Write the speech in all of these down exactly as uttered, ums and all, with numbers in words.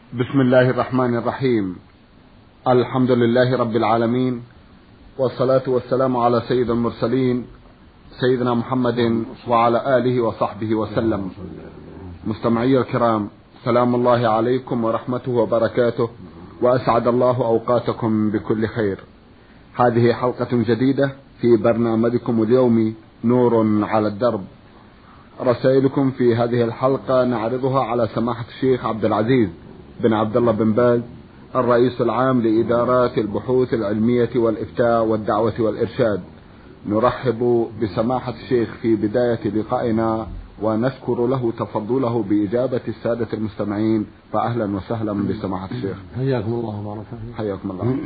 بسم الله الرحمن الرحيم. الحمد لله رب العالمين، والصلاة والسلام على سيد المرسلين سيدنا محمد وعلى آله وصحبه وسلم. مستمعي الكرام، سلام الله عليكم ورحمته وبركاته، وأسعد الله أوقاتكم بكل خير. هذه حلقة جديدة في برنامجكم اليومي نور على الدرب. رسائلكم في هذه الحلقة نعرضها على سماحة الشيخ عبد العزيز بن عبد الله بن باز، الرئيس العام لإدارات البحوث العلمية والإفتاء والدعوة والإرشاد. نرحب بسماحة الشيخ في بداية لقائنا ونشكر له تفضله بإجابة السادة المستمعين، فأهلا وسهلا بسماحة الشيخ. حياكم الله وبارك فيكم. حياكم الله.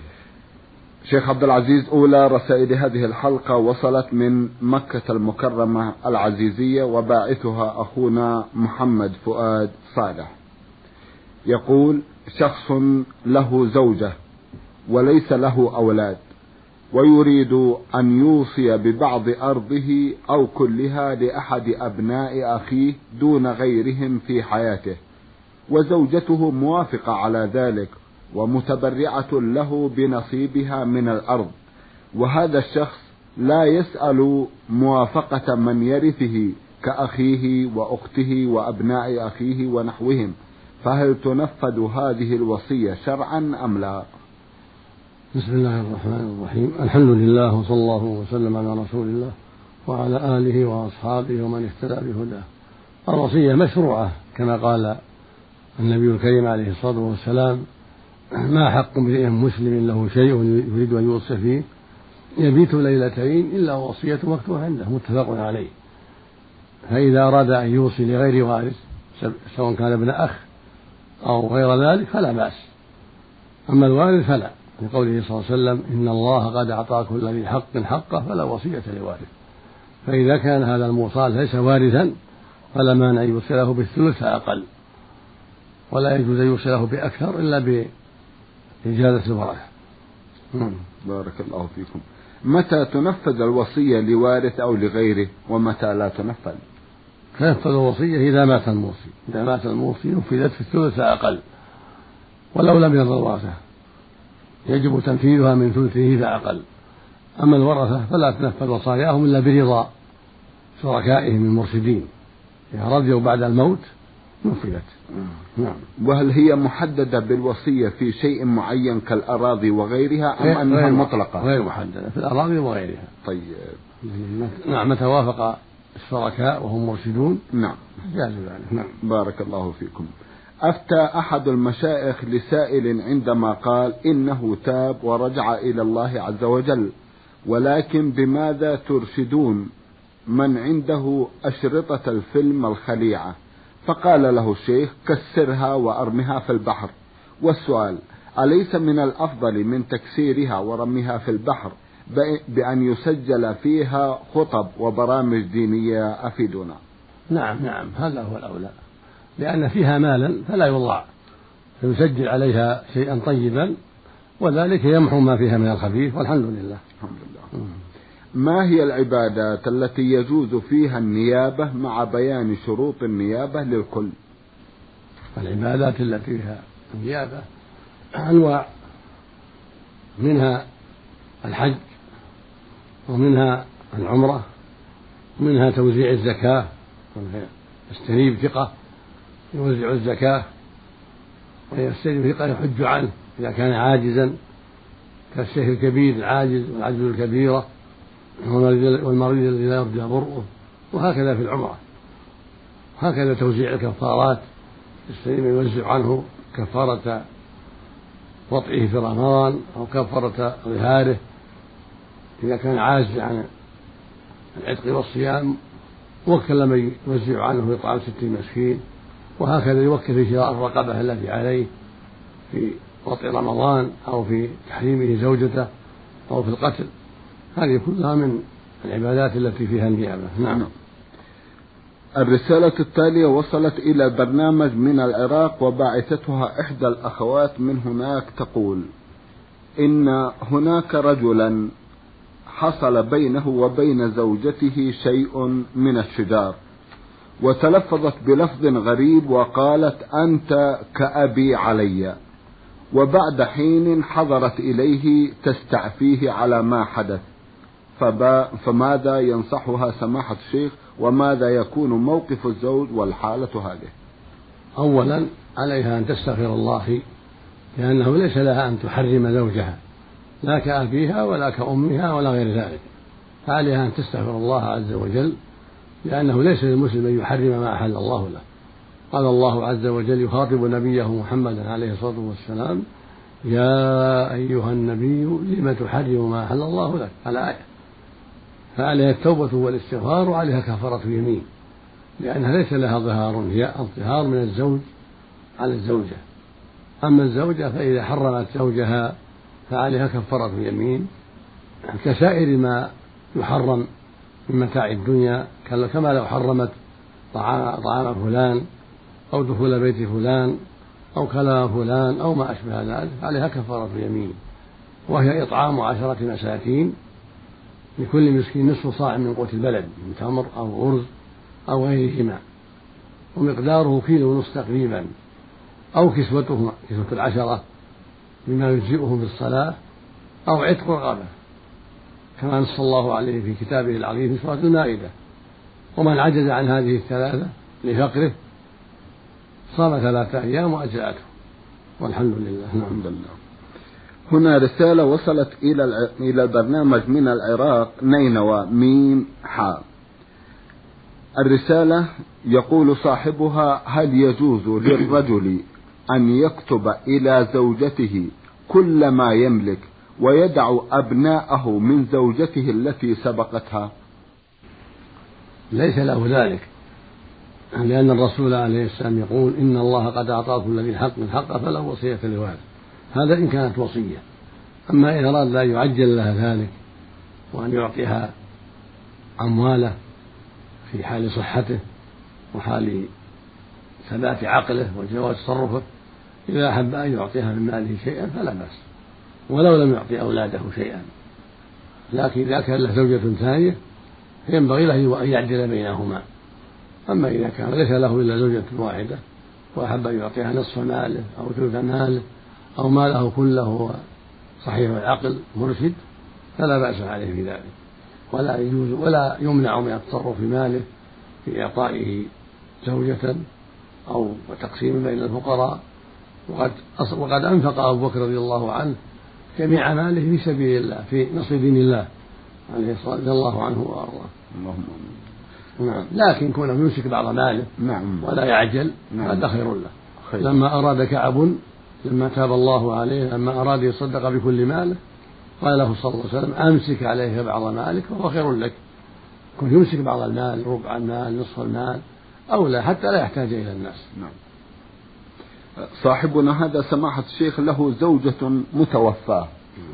شيخ عبد العزيز، أولى رسائل هذه الحلقة وصلت من مكة المكرمة العزيزية، وباعثها أخونا محمد فؤاد صالح. يقول: شخص له زوجة وليس له أولاد، ويريد أن يوصي ببعض أرضه أو كلها لأحد أبناء أخيه دون غيرهم في حياته، وزوجته موافقة على ذلك ومتبرعة له بنصيبها من الأرض، وهذا الشخص لا يسأل موافقة من يرثه كأخيه وأخته وأبناء أخيه ونحوهم، فهل تنفذ هذه الوصية شرعا أم لا؟ بسم الله الرحمن الرحيم. الحمد لله، وصلى الله وسلم على رسول الله وعلى آله وأصحابه ومن اهتدى بهداه. الوصية مشروعة كما قال النبي الكريم عليه الصلاة والسلام: ما حق امرئ مسلم له شيء يريد أن يوصي فيه يبيت ليلتين إلا وصية مكتوبة عنده، متفق عليه. فإذا أراد أن يوصي لغير وارث سواء كان ابن أخ أو غير ذلك فلا بأس، أما الوارث فلا، لقوله صلى الله عليه وسلم: إن الله قد أعطى كل ذي حق حقه فلا وصية لوارث. فإذا كان هذا الموصى ليس وارثا فلا مانع يوصي له بالثلث فأقل، ولا يجوز أن يوصي له بأكثر إلا بإجازة الورثة. بارك الله فيكم. متى تنفذ الوصية لوارث أو لغيره، ومتى لا تنفذ؟ تنفذ الوصية إذا مات الموصي، إذا مات الموصي نفذت في الثلث فأقل، ولو لم يرضى الورثة يجب تنفيذها من ثلثه فأقل. أما الورثة فلا تنفذ وصاياهم إلا برضا شركائهم المرشدين، إذا رضيوا بعد الموت نفذت. نعم. وهل هي محددة بالوصية في شيء معين كالأراضي وغيرها، أم أنها مطلقة؟ غير محددة في الأراضي وغيرها. طيب. نعم، متى وافق الشركاء وهم مرشدون نعم جاز ذلك. نعم. بارك الله فيكم. أفتى أحد المشايخ لسائل عندما قال إنه تاب ورجع إلى الله عز وجل، ولكن بماذا ترشدون من عنده أشرطة الفيلم الخليعة؟ فقال له الشيخ: كسرها وأرمها في البحر. والسؤال: أليس من الأفضل من تكسيرها ورميها في البحر بأن يسجل فيها خطب وبرامج دينية؟ أفيدنا. نعم نعم هذا هو الأولى، لأن فيها مالا فلا يضاع، فيسجل عليها شيئا طيبا، وذلك يمحو ما فيها من الخبيث، والحمد لله. الحمد لله. ما هي العبادات التي يجوز فيها النيابة مع بيان شروط النيابة للكل؟ العبادات التي فيها النيابة أنواع، منها الحج، ومنها العمرة، ومنها توزيع الزكاة، يستنيب ثقة يوزع الزكاة، ويستنيب ثقة يحج عنه إذا كان عاجزا، كالشيخ الكبير العاجز والعجز الكبيرة والمريض الذي لا يرجى برؤه، وهكذا في العمرة. هكذا توزيع الكفارات، يستنيب يوزع عنه كفارة وطئه في رمضان أو كفارة ظهاره إذا كان عاجز عن العتق والصيام، وكل من يوزع عنه إطعام ستين مسكين، وهكذا يوكل في شراء الرقبة التي عليه في وطئ رمضان أو في تحريمه زوجته أو في القتل. هذه كلها من العبادات التي فيها النيابة. نعم. الرسالة التالية وصلت إلى برنامج من العراق، وباعثتها إحدى الأخوات من هناك، تقول: إن هناك رجلا حصل بينه وبين زوجته شيء من الشجار، وتلفظت بلفظ غريب وقالت أنت كأبي علي، وبعد حين حضرت إليه تستعفيه على ما حدث، فماذا ينصحها سماحة الشيخ، وماذا يكون موقف الزوج والحالة هذه؟ أولا عليها أن تستغفر الله، لأنه ليس لها أن تحرم زوجها لا كأبيها ولا كأمها ولا غير ذلك، فعليها أن تستغفر الله عز وجل، لأنه ليس للمسلم أن يحرم ما أحل الله له. قال الله عز وجل يخاطب نبيه محمدا عليه الصلاة والسلام: يا أيها النبي لم تحرم ما أحل الله لك، الآية. فعليها التوبة والاستغفار، وعليها كفارة يمين، لأنها ليس لها ظهار، هي الظهار من الزوج على الزوجة. أما الزوجة فإذا حرمت زوجها فعليها كفارة يمين، كسائر ما يحرم من متاع الدنيا، كما لو حرمت طعام فلان أو دخول بيت فلان أو كلام فلان أو ما أشبه ذلك، عليها كفارة يمين، وهي إطعام عشرة مساكين لكل مسكين نصف صاع من قوت البلد، من تمر أو أرز أو غيرهما، ومقداره كيلو ونصف تقريبا، أو كسوتهم كسوة العشرة بما يجزئهم في الصلاة، أو عتق رقبة كما نص الله عليه في كتابه العظيم في سورة المائدة. ومن عجز عن هذه الثلاثة لفقره صام ثلاثة أيام وأجزأته، والحمد لله. الحمد لله. هنا رسالة وصلت إلى إلى البرنامج من العراق، نينوى ميم حاء. الرسالة يقول صاحبها: هل يجوز للرجل أن يكتب إلى زوجته كل ما يملك ويدع أبناءه من زوجته التي سبقتها؟ ليس له ذلك، لأن الرسول عليه السلام يقول: إن الله قد أعطى كل ذي حق حقه فله وصية لوارث. هذا إن كانت وصية. أما إن أراد لا يعجل لها ذلك وأن يعطيها أمواله في حال صحته وحال ثبات عقله وجواز تصرفه، إذا أحب أن يعطيها من ماله شيئا فلا بأس، ولو لم يعطي أولاده شيئا. لكن إذا كان له زوجة ثانية فينبغي له أن يعدل بينهما. أما إذا كان ليس له إلا زوجة واحدة وأحب أن يعطيها نصف ماله أو ثلث ماله أو ماله كله صحيح العقل مرشد، فلا بأس عليه في ذلك، ولا يجوز ولا يمنع من التصرف في ماله في إعطائه زوجة أو تقسيم بين الفقراء. وقد وقد أنفق أبو بكر رضي الله عنه جميع ماله في سبيل الله في نصر دين الله عليه الصلاة والسلام، رضي الله عنه وأرضاه. اللهم نعم. لكن كونه يمسك بعض ماله نعم ولا يعجل هذا خير له. خير. لما أراد كعب لما تاب الله عليه لما أراد يصدق بكل ماله قال له صلى الله عليه وسلم: أمسك عليك بعض مالك وهو خير لك. كن يمسك بعض المال، ربع المال، نصف المال، أو لا، حتى لا يحتاج إلى الناس. نعم. صاحبنا هذا سماحة الشيخ له زوجة متوفاة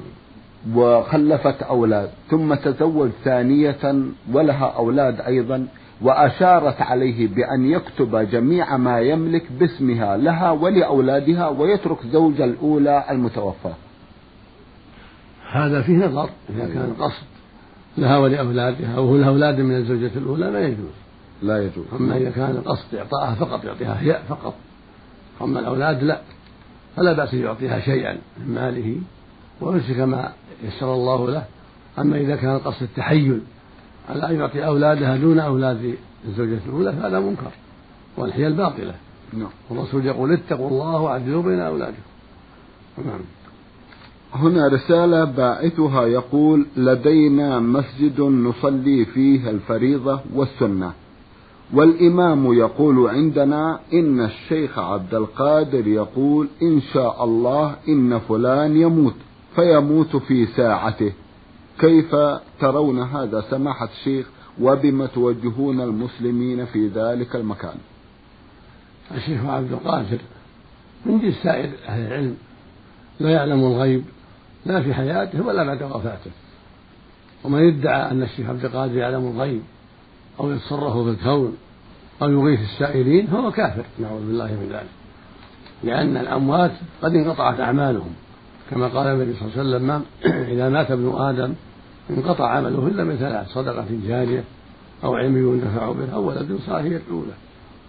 وخلفت أولاد، ثم تزوج ثانية ولها أولاد أيضا، وأشارت عليه بأن يكتب جميع ما يملك باسمها لها ولأولادها ويترك زوج الأولى المتوفاة. هذا فيه نظر، إذا كان قصد لها ولأولادها وهو لها أولاد من الزوجة الأولى ما يجوز، لا يجوز. أما إذا كان قصد إعطائها فقط يعطيها هي فقط، أما الأولاد لا، فلا بأس يعطيها شيئا من ماله ويمسك ما يسر الله له. أما إذا كان قصد التحيل على أن يعطي أولادها دون أولاد الزوجة الأولى فهذا منكر والحيل باطلة. نعم. والرسول يقول: اتقوا الله وعدلوا بين أولادكم. نعم. هنا رسالة باعثها يقول: لدينا مسجد نصلي فيه الفريضة والسنة، والإمام يقول عندنا إن الشيخ عبد القادر يقول إن شاء الله إن فلان يموت فيموت في ساعته، كيف ترون هذا سماحة الشيخ، وبما توجهون المسلمين في ذلك المكان؟ الشيخ عبد القادر من جنس سائر أهل العلم، لا يعلم الغيب لا في حياته ولا بعد وفاته، ومن ادعى أن الشيخ عبد القادر يعلم الغيب أو يتصرف في الكون أو يغيث السائلين هو كافر، نعوذ بالله من ذلك، لأن الأموات قد انقطعت أعمالهم، كما قال النبي صلى الله عليه وسلم: إذا مات ابن آدم انقطع عمله إلا من ثلاث: صدقة جارية أو علم ينتفع به أو ولد صالح يدعو له.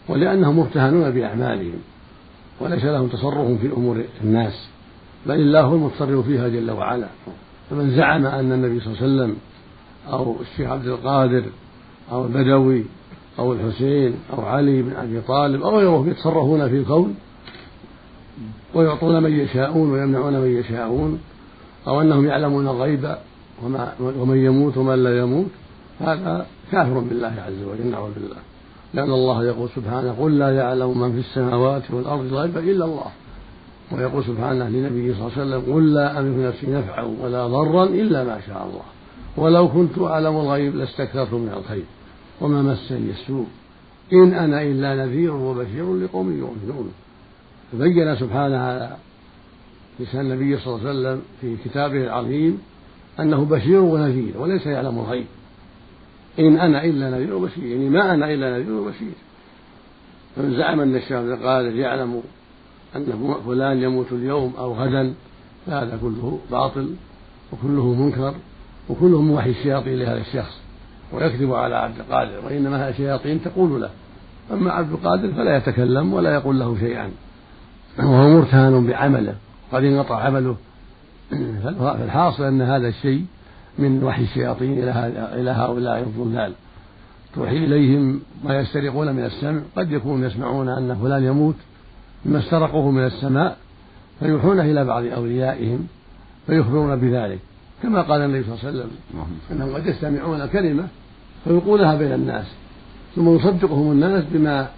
ولأنهم مرتهنون بأعمالهم وليس لهم تصرف في أمور الناس، بل الله هو المتصرف فيها جل وعلا. فمن زعم أن النبي صلى الله عليه وسلم أو الشيخ عبد القادر أو البدوي أو الحسين أو علي بن أبي طالب أو غيرهم يتصرفون في الكون ويعطون من يشاءون ويمنعون من يشاءون، أو أنهم يعلمون الغيب ومن يموت ومن لا يموت، هذا كافر بالله عز وجل، نعوذ بالله. لأن الله يقول سبحانه: قل لا يعلم من في السماوات والأرض الغيب إلا الله. ويقول سبحانه لنبيه صلى الله عليه وسلم: قل لا أملك نفسي نفعا ولا ضرا إلا ما شاء الله ولو كنت أعلم الغيب لاستكثرت من الخير وما مسني السوء إن أنا إلا نذير وبشير لقوم يؤمنون. فبين سبحانه على لسان النبي صلى الله عليه وسلم في كتابه العظيم أنه بشير ونذير وليس يعلم الغيب. إن أنا إلا نذير وبشير، يعني ما أنا إلا نذير وبشير. فمن زعم أن الشيخ عبد القادر يعلم أن فلان يموت اليوم أو غدا فهذا كله باطل وكله منكر وكله من وحي الشياطين لهذا الشخص، ويكذب على عبد القادر، وإنما هي شياطين تقول له. أما عبد القادر فلا يتكلم ولا يقول له شيئا، وهو مرتهن بعمله قد انقطع عمله. فالحاصل أن هذا الشيء من وحي الشياطين إلى هؤلاء الضلال، توحي إليهم ما يسترقون من السمع. قد يكون يسمعون أن فلان يموت مما استرقوه من السماء فيوحون إلى بعض أوليائهم فيخبرون بذلك، كما قال النبي صلى الله عليه وسلم أنهم قد يستمعون كلمة فيلقونها بين الناس ثم يصدقهم الناس بما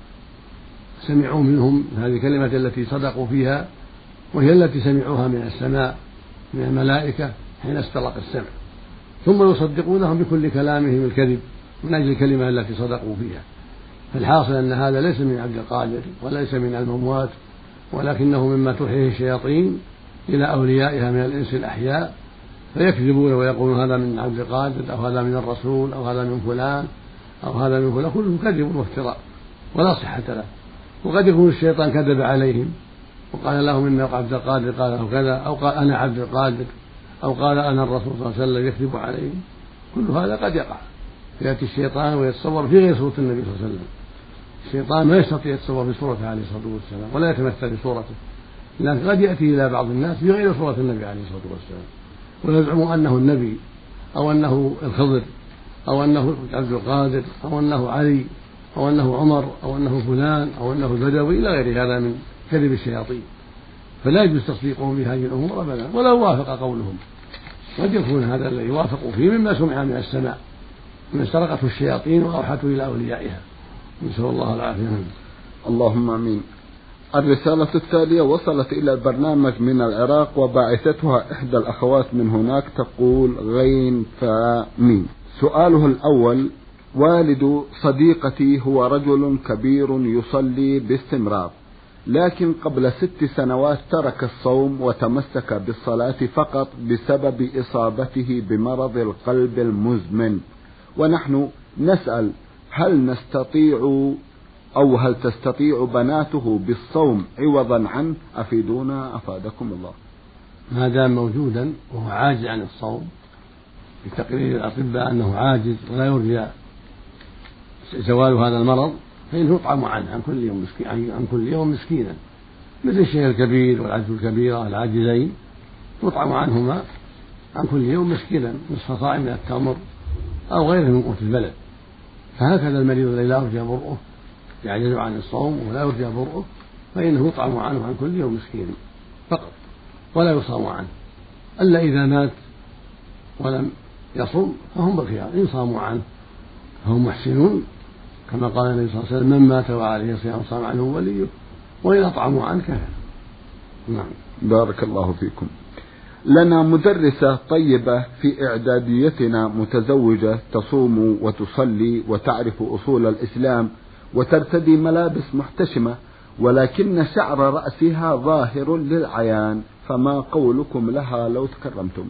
سمعوا منهم هذه الكلمة التي صدقوا فيها، وهي التي سمعوها من السماء من الملائكة حين استرق السمع، ثم يصدقونهم بكل كلامهم الكذب من أجل الكلمة التي صدقوا فيها. فالحاصل أن هذا ليس من عبد القادر وليس من المموات، ولكنه مما توحيه الشياطين إلى أوليائها من الإنس الأحياء، فيكذبون ويقولون هذا من عبد القادر أو هذا من الرسول أو هذا من فلان أو هذا من فلان، كله كذب وافتراء ولا صحة له. وقد يكون الشيطان كذب عليهم وقال لهم إن عبد القادر قال له كذا، أو قال أنا عبد القادر، أو قال أنا الرسول صلى الله عليه وسلم، يكذب عليهم. كل هذا قد يقع، يأتي الشيطان ويتصور في غير صورة النبي صلى الله عليه وسلم. الشيطان ما يستطيع يتصور في صورته عليه الصلاة والسلام ولا يتمثل في صورته، لكن قد يأتي إلى بعض الناس في غير صورة النبي عليه الصلاة والسلام ويزعم أنه النبي أو أنه الخضر أو أنه عبد القادر أو أنه علي أو أنه عمر أو أنه فلان أو أنه البدوي إلى غير هذا من كذب الشياطين. فلا يجوز تصديقهم بهذه الأمور أبدا ولو وافق قولهم. قد يكون هذا الذي وافقوا فيه مما سمع من السماء من استرقته الشياطين وأوحته إلى أوليائها، نسأل الله العافية. اللهم آمين. الرسالة التالية وصلت إلى البرنامج من العراق وباعثتها إحدى الأخوات من هناك، تقول غين فامين. سؤاله الأول: والد صديقتي هو رجل كبير يصلي باستمرار، لكن قبل ست سنوات ترك الصوم وتمسك بالصلاة فقط بسبب إصابته بمرض القلب المزمن، ونحن نسأل هل نستطيع أو هل تستطيع بناته بالصوم عوضا عنه؟ أفيدونا أفادكم الله. ما دام موجودا وهو عاجز عن الصوم بتقرير الأطباء أنه عاجز ولا يرجى زوال هذا المرض، فإنه يطعم عنه عن كل يوم مسكين عن كل يوم مسكينا، مثل الشيخ الكبير والعجز الكبيرة العاجزين يطعم عنهما عن كل يوم مسكينا نصف صاع من التمر أو غيره من قوت البلد. فهكذا المريض الذي لا يرجى برؤه يعجز عن الصوم ولا يرجى برؤه فإنه يطعم عنه عن كل يوم مسكين فقط ولا يصام عنه، ألا إذا مات ولم يصم فهم بالخيار، إن صاموا عنه فهم محسنون كما قال النبي صلى الله عليه وسلم: من مات وعليه صيام صام عنه وليه، وإن أطعموا عنه كفى. نعم. بارك الله فيكم. لنا مدرسة طيبة في إعداديتنا متزوجة تصوم وتصلي وتعرف أصول الإسلام وترتدي ملابس محتشمة، ولكن شعر رأسها ظاهر للعيان، فما قولكم لها لو تكرمتم؟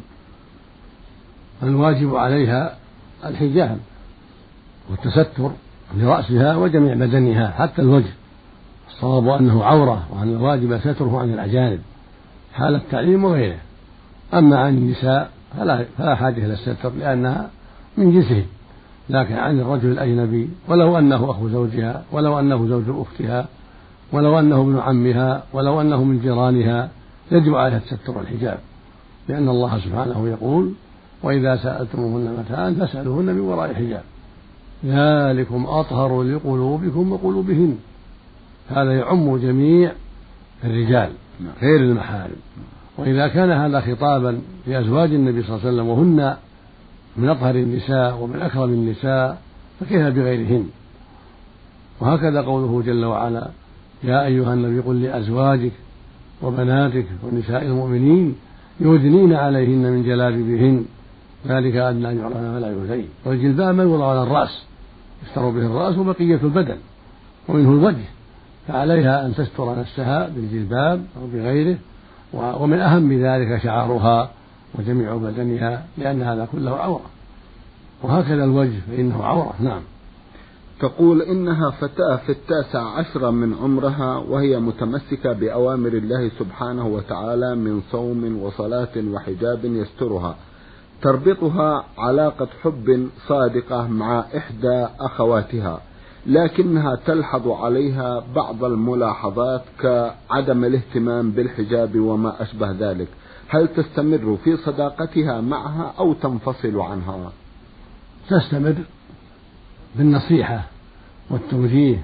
الواجب عليها الحجاب والتستر لرأسها وجميع بدنها حتى الوجه، الصواب أنه عورة وأن الواجب ستره عن الأجانب حال التعليم وغيره. أما عن النساء فلا, فلا حاجة إلى الستر لأنها من جنسهم، لكن عن الرجل الأجنبي ولو أنه أخو زوجها ولو أنه زوج أختها ولو أنه ابن عمها ولو أنه من جيرانها يجب عليها التستر والحجاب، لأن الله سبحانه يقول: وإذا سألتموهن متاعا فاسألوهن من وراء حجاب ذلكم أطهر لقلوبكم وقلوبهن. هذا يعم جميع الرجال غير المحارم. وإذا كان هذا خطابا لأزواج النبي صلى الله عليه وسلم وهن من أطهر النساء ومن أكرم النساء فكيف بغيرهن؟ وهكذا قوله جل وعلا: يا أيها النبي قل لأزواجك وبناتك ونساء المؤمنين يدنين عليهن من جلابيبهن ذلك أدنى أن يعرفن فلا يؤذين. والجلباب ما يوضع على الرأس، يستر به الرأس وبقية البدن ومنه الوجه، فعليها أن تستر نفسها بالجلباب أو بغيره، ومن أهم ذلك شعرها وجميع بدنها، لأن هذا كله عورة، وهكذا الوجه فإنه عورة. نعم. تقول: إنها فتاة في التاسع عشر من عمرها وهي متمسكة بأوامر الله سبحانه وتعالى من صوم وصلاة وحجاب يسترها، تربطها علاقة حب صادقة مع إحدى أخواتها، لكنها تلحظ عليها بعض الملاحظات كعدم الاهتمام بالحجاب وما أشبه ذلك، هل تستمر في صداقتها معها أو تنفصل عنها؟ تستمر بالنصيحة والتوجيه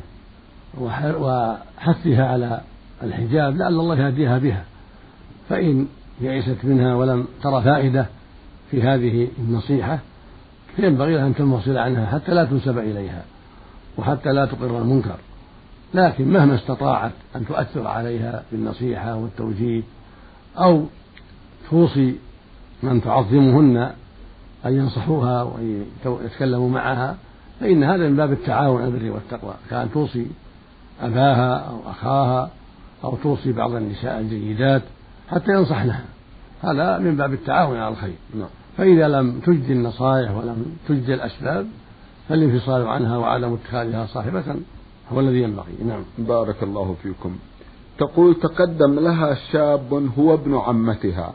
وحثها على الحجاب لعل الله يهديها بها، فإن يئست منها ولم ترى فائدة في هذه النصيحة فينبغي لها أن تنفصل عنها حتى لا تنسب إليها وحتى لا تقر المنكر، لكن مهما استطاعت أن تؤثر عليها بالنصيحة والتوجيه أو توصي من تعظمهن أن ينصحوها ويتكلموا معها فإن هذا من باب التعاون على البر والتقوى، كأن توصي أباها أو أخاها أو توصي بعض النساء الجيدات حتى ينصحنها، هذا من باب التعاون على الخير. فإذا لم تجدي النصائح ولم تجدي الأسباب فالانفصال عنها وعدم اتخاذها صاحبة هو الذي ينبغي. نعم. بارك الله فيكم. تقول: تقدم لها شاب هو ابن عمتها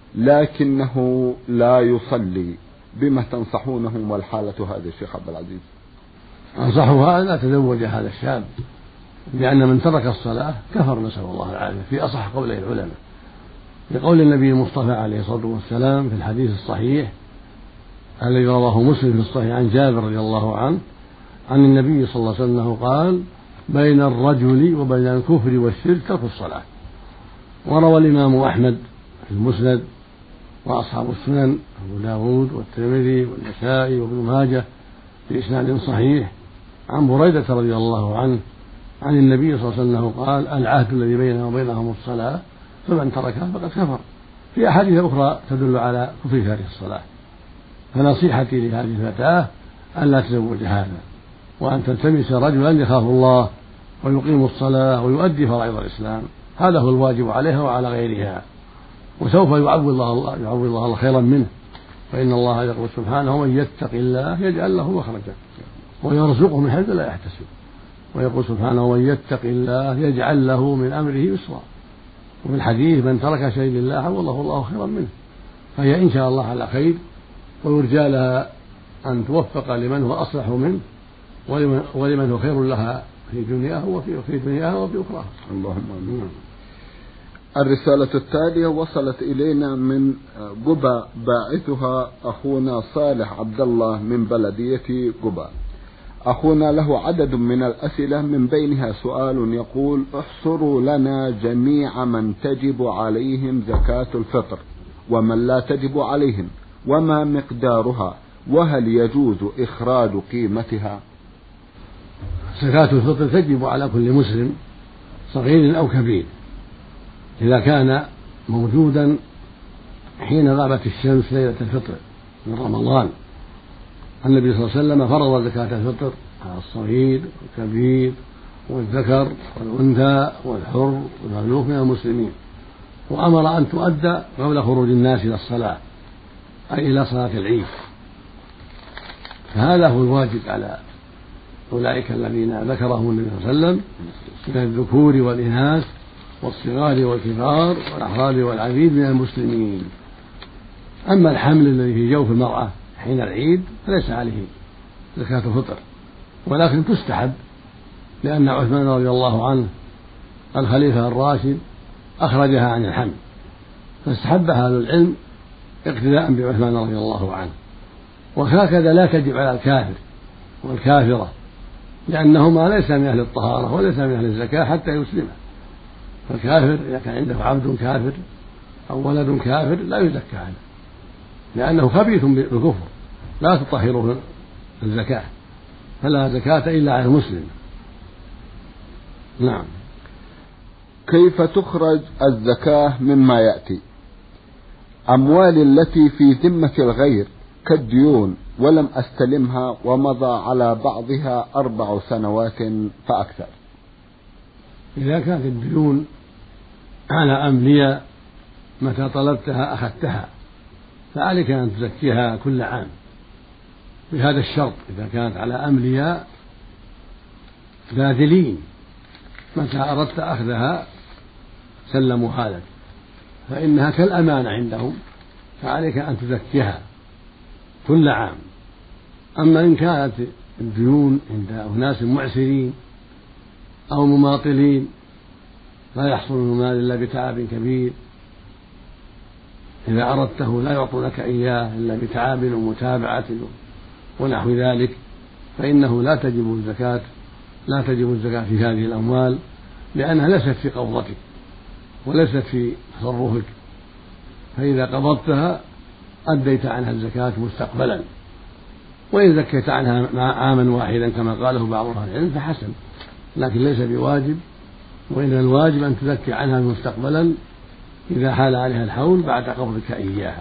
لكنه لا يصلي، بما تنصحونه والحالة هذه الشيخ عبد العزيز؟ أنصحها أن لا تزوج هذا الشاب، لأن من ترك الصلاة كفر، نسأل الله العافية، في أصح قولي العلماء، لقول النبي المصطفى عليه الصلاة والسلام في الحديث الصحيح الذي رواه مسلم في الصحيح عن جابر رضي الله عنه عن النبي صلى الله عليه وسلم قال: بين الرجل وبين الكفر والشرك ترك الصلاة. وروى الإمام أحمد في المسند وأصحاب السنن أبو داود والترمذي والنسائي وابن ماجه بإسناد صحيح عن بريدة رضي الله عنه عن النبي صلى الله عليه وسلم قال: العهد الذي بيننا وبينهم الصلاة فمن تركها فقد كفر. في أحاديث أخرى تدل على كفر تارك الصلاة. فنصيحتي لهذه الفتاة أن لا تزوج هذا، وأن تلتمس رجلا يخاف الله ويقيم الصلاة ويؤدي فرائض الإسلام، هذا هو الواجب عليها وعلى غيرها، وسوف يعوض الله يعوض الله خيرا منه، فإن الله يقول سبحانه: ومن يتق الله يجعل له مخرجا ويرزقه من حيث لا يحتسب، ويقول سبحانه: ومن يتق الله يجعل له من أمره يسرا. وفي الحديث: من ترك شيء لله عوضه الله خيرا منه. فهي إن شاء الله على خير، ويرجى لها أن توفق لمن هو أصلح منه ولمن هو خير لها في دنياها وفي في دنياها وفي أخراها. اللهم آمين. الرسالة التالية وصلت إلينا من قبى، باعثها أخونا صالح عبد الله من بلدية قبى. أخونا له عدد من الأسئلة، من بينها سؤال يقول: احصروا لنا جميع من تجب عليهم زكاة الفطر ومن لا تجب عليهم، وما مقدارها، وهل يجوز إخراج قيمتها؟ زكاة الفطر تجب على كل مسلم صغير أو كبير إذا كان موجودا حين غابت الشمس ليلة الفطر من رمضان. النبي صلى الله عليه وسلم فرض زكاة الفطر على الصغير والكبير والذكر والأنثى والحر والمملوك من المسلمين، وأمر أن تؤدى قبل خروج الناس إلى الصلاة أي إلى صلاة العيد. فهذا هو الواجب على أولئك الذين ذكرهم النبي صلى الله عليه وسلم من الذكور والإناث والصغار والكبار والأحرار والعبيد من المسلمين. أما الحمل الذي في جوف المرأة حين العيد فليس عليه زكاة الفطر، ولكن تستحب، لأن عثمان رضي الله عنه الخليفة الراشد أخرجها عن الحمل، فاستحبها أهل العلم اقتداء بعثمان رضي الله عنه. وهكذا لا تجب على الكافر والكافرة، لأنهما ليس من أهل الطهارة وليس من أهل الزكاة حتى يسلم. فالكافر إذا كان عنده عبد كافر أو ولد كافر لا يزكى عنه، لأنه خبيث بالكفر لا تطهره الزكاة، فلا زكاة إلا على المسلم. نعم. كيف تخرج الزكاة مما يأتي؟ أموال التي في ذمة الغير كالديون ولم أستلمها ومضى على بعضها أربع سنوات فأكثر. إذا كانت الديون على أملياء متى طلبتها أخذتها، فعليك أن تزكيها كل عام بهذا الشرط: إذا كانت على أملياء باذلين متى أردت أخذها سلموها لك، فإنها كالأمانة عندهم، فعليك أن تزكيها كل عام. أما إن كانت الديون عند أناس معسرين أو مماطلين لا يحصل المال إلا بتعب كبير، إذا أردته لا يعطونك إياه إلا بتعب ومتابعة ونحو ذلك، فإنه لا تجب الزكاة لا تجب الزكاة في هذه الأموال، لأنها ليست في قبضتك وليست في تصرفك، فإذا قبضتها أديت عنها الزكاة مستقبلا. وإن زكيت عنها عاما واحدا كما قاله بعض أهل العلم فحسن، لكن ليس بواجب، وإن الواجب أن تزكي عنها مستقبلا إذا حال عليها الحول بعد قبضك إياها.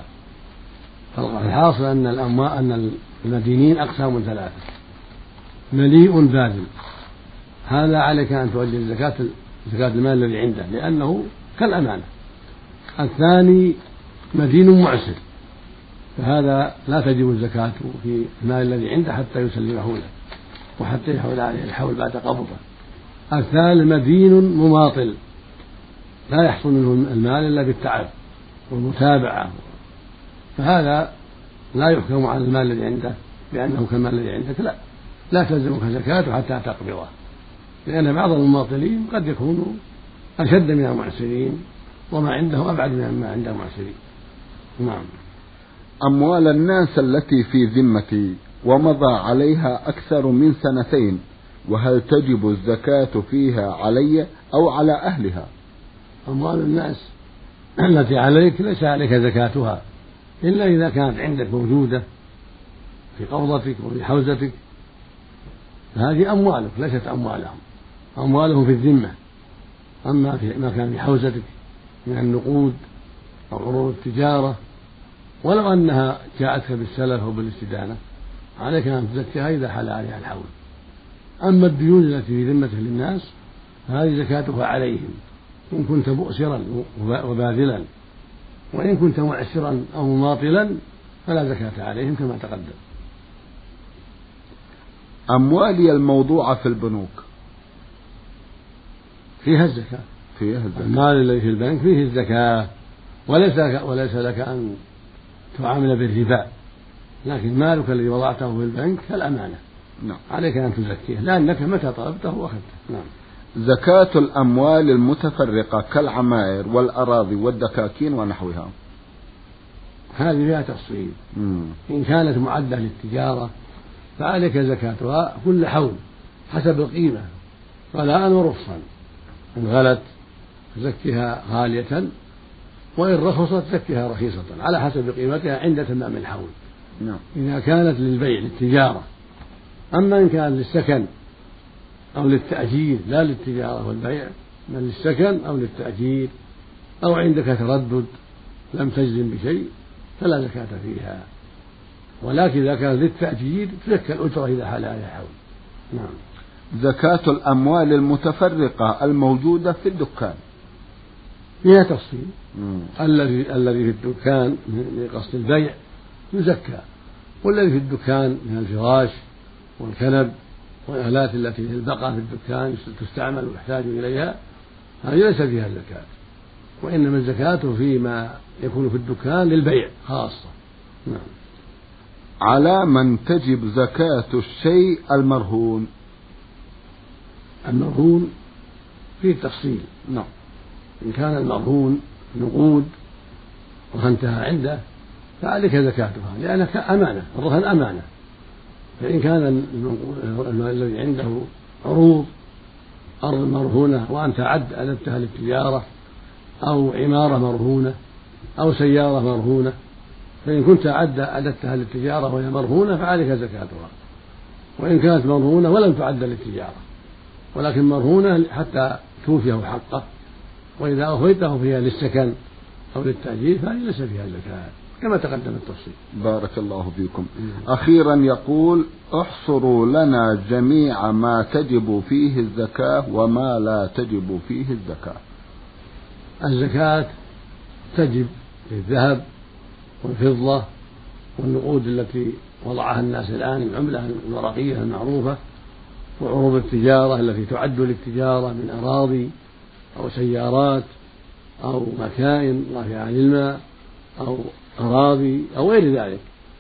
فالحاصل أن الأموال أن المدينين أقسام ثلاثة: مليء باذل، هذا عليك أن تؤدي الزكاة زكاة المال الذي عنده لأنه كالأمانة. الثاني مدين معسر، فهذا لا تجب الزكاة في المال الذي عنده حتى يسلمه له وحتى يحول عليه الحول بعد قبضه. الثالث مدين مماطل، لا يحصل منه المال إلا بالتعب والمتابعة، فهذا لا يحكم على المال الذي عنده بأنه كالمال الذي عندك، لا لا تلزمك زكاة حتى تقبضه، لأن بعض المماطلين قد يكونوا أشد من المعسرين وما عنده أبعد من ما عند المعسرين. نعم. أموال الناس التي في ذمتي ومضى عليها أكثر من سنتين، وهل تجب الزكاة فيها علي أو على أهلها؟ أموال الناس التي عليك ليس عليك زكاتها إلا إذا كانت عندك موجودة في قبضتك وفي حوزتك، فهذه أموالك ليست أموالهم، أموالهم في الذمة. أما في ما كان في حوزتك من النقود أو عروض التجارة ولو أنها جاءتك بالسلف أو بالاستدانة عليك أن تزكيها إذا حال عليها الحول. أما الديون التي في ذمتك للناس فهذه زكاتها عليهم إن كنت مؤسرا وباذلا، وإن كنت معسرا أو مماطلا فلا زكاة عليهم كما تقدم. أموالي الموضوعة في البنوك فيها الزكاة، فيها الزكاة. المال الذي في البنك فيه الزكاة، وليس لك, وليس لك أن تعامل بالربا، لكن مالك الذي وضعته في البنك كالأمانة. نعم. عليك أن تزكيه لأنك متى طلبته وأخذته. نعم. زكاة الأموال المتفرقة كالعمائر والأراضي والدكاكين ونحوها، هذه فيها تفصيل. مم. إن كانت معدة للتجارة فعليك زكاتها كل حول حسب القيمة غلاء ورخصا، إن غلت تزكيها غالية، وإن رخصت تزكيها رخيصة على حسب قيمتها عند تمام الحول. نعم. إذا كانت للبيع للتجارة. أما إن كان للسكن أو للتأجير لا للتجارة والبيع بل للسكن أو للتأجير أو عندك تردد لم تجزم بشيء فلا زكاة فيها، ولكن إذا كان للتأجير تزكى الأجرة إذا حال عليها الحول. نعم. زكاة الأموال المتفرقة الموجودة في الدكان فيها تفصيل. مم. الذي الذي في الدكان لقصد البيع يزكى، والذي في الدكان من الفراش والكنب والآلات التي البقى في الدكان تستعمل ويحتاج إليها هذه ليس فيها الزكاة، وإنما الزكاة فيما يكون في الدكان للبيع خاصة. نعم. على من تجب زكاة الشيء المرهون؟ المرهون فيه تفصيل. نعم. إن كان المرهون نقود وانتهى عنده فعليك زكاتها لأنك أمانة، الرهن أمانة. فإن كان الذي عنده عروض أرض مرهونة وأنت عد ألبتها للتجارة أو عمارة مرهونة أو سيارة مرهونة، فإن كنت عد أدتها للتجارة وهي مرهونة فعليك زكاتها. وإن كانت مرهونة ولم تعد للتجارة ولكن مرهونة حتى توفيه حقه، وإذا أوفيته فيها للسكن أو للتأجير فهذه ليس فيها زكاة كما تقدم التفصيل. بارك الله فيكم. أخيرا يقول: احصروا لنا جميع ما تجب فيه الزكاة وما لا تجب فيه الزكاة. الزكاة تجب في الذهب والفضة والنقود التي وضعها الناس الآن، العملة الورقية المعروفة، وعروض التجارة التي تعد للتجارة من أراضي أو سيارات أو مكائن رافعة للماء أو أراضي أو غير ذلك،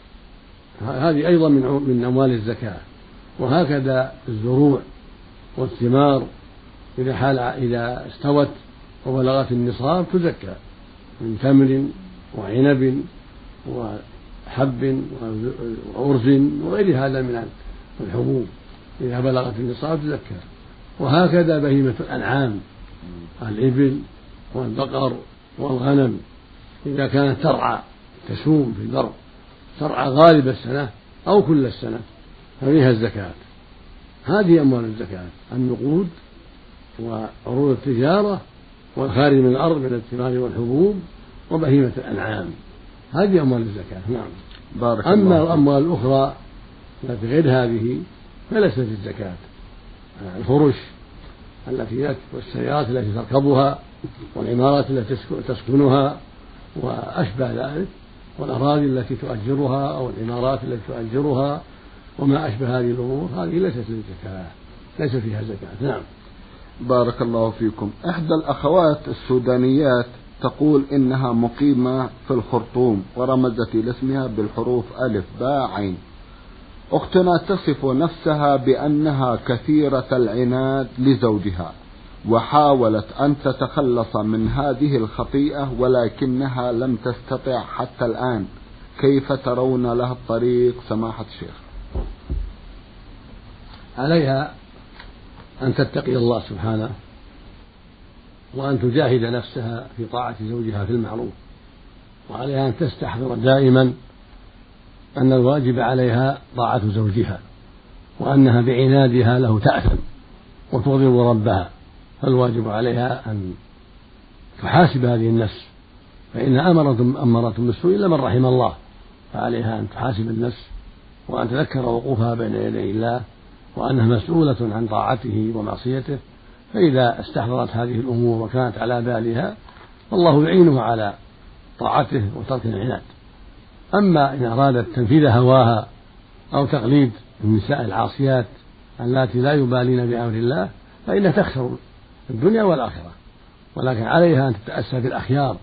هذه أيضا من من أموال الزكاة. وهكذا الزروع والثمار إذا حال إذا استوت وبلغت النصاب تزكى من تمر وعنب وحب وأرز وغير هذا من الحبوب، إذا بلغت النصاب تزكى. وهكذا بهيمة الأنعام، الإبل والبقر والغنم إذا كانت ترعى تسوم في البر، ترعى غالب السنة أو كل السنة، ففيها الزكاة. هذه أموال الزكاة: النقود وعروض التجارة والخارج من الأرض من الثمار والحبوب وبهيمة الأنعام، هذه أموال الزكاة. نعم. بارك أما الله. الأموال الأخرى التي غير هذه فليست في الزكاة: الفرش التي والسيارات التي تركبها والعمارات التي تسكنها وأشبه ذلك، والأراضي التي تؤجرها أو العمارات التي تؤجرها وما أشبه هذه الأمور، هذه ليست للزكاة، ليس فيها زكاة. نعم. بارك الله فيكم. إحدى الأخوات السودانيات تقول إنها مقيمة في الخرطوم ورمزت لاسمها بالحروف ألف باء عين. أختنا تصف نفسها بأنها كثيرة العناد لزوجها وحاولت أن تتخلص من هذه الخطيئة ولكنها لم تستطع حتى الآن، كيف ترون لها الطريق سماحة الشيخ؟ عليها أن تتقي الله سبحانه وأن تجاهد نفسها في طاعة زوجها في المعروف، وعليها أن تستحضر دائما أن الواجب عليها طاعة زوجها وأنها بعنادها له تأثم وتغضب ربها، فالواجب عليها أن تحاسب هذه النفس، فإنها أمرة بالسوء إلا من رحم الله، فعليها أن تحاسب النفس وأن تذكر وقوفها بين يدي الله وأنها مسؤولة عن طاعته ومعصيته، فإذا استحضرت هذه الأمور وكانت على بالها فالله يعينها على طاعته وترك العناد. أما إن أرادت تنفيذ هواها أو تقليد النساء العاصيات التي لا يبالين بأمر الله فإنها تخسر الدنيا والآخرة، ولكن عليها أن تتأسى بالأخيار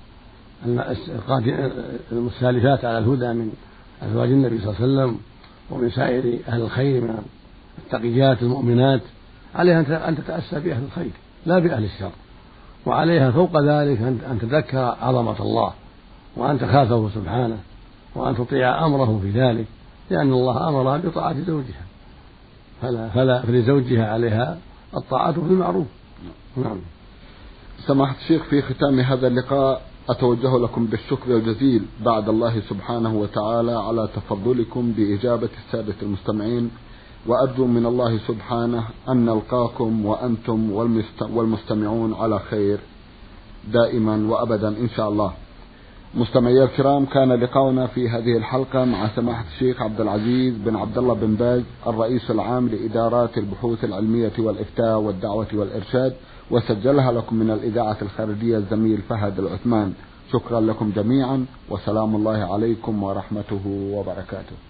المسالفات على الهدى من أزواج النبي صلى الله عليه وسلم ومن سائر أهل الخير من التقيات المؤمنات، عليها أن تتأسى بأهل الخير لا بأهل الشر، وعليها فوق ذلك أن تذكر عظمة الله وأن تخافه سبحانه وأن تطيع أمره في ذلك، لأن الله أمرها بطاعة زوجها، فلا, فلا فلزوجها عليها الطاعة في المعروف. نعم. سماحة الشيخ، في ختام هذا اللقاء أتوجه لكم بالشكر الجزيل بعد الله سبحانه وتعالى على تفضلكم بإجابة السادة المستمعين، وأرجو من الله سبحانه أن نلقاكم وأنتم والمستمعون على خير دائما وأبدا إن شاء الله. مستمعي الكرام، كان لقاؤنا في هذه الحلقة مع سماحة الشيخ عبد العزيز بن عبد الله بن باز الرئيس العام لإدارات البحوث العلمية والإفتاء والدعوة والإرشاد، وسجلها لكم من الإذاعة الخارجية الزميل فهد العثمان. شكرا لكم جميعا، وسلام الله عليكم ورحمته وبركاته.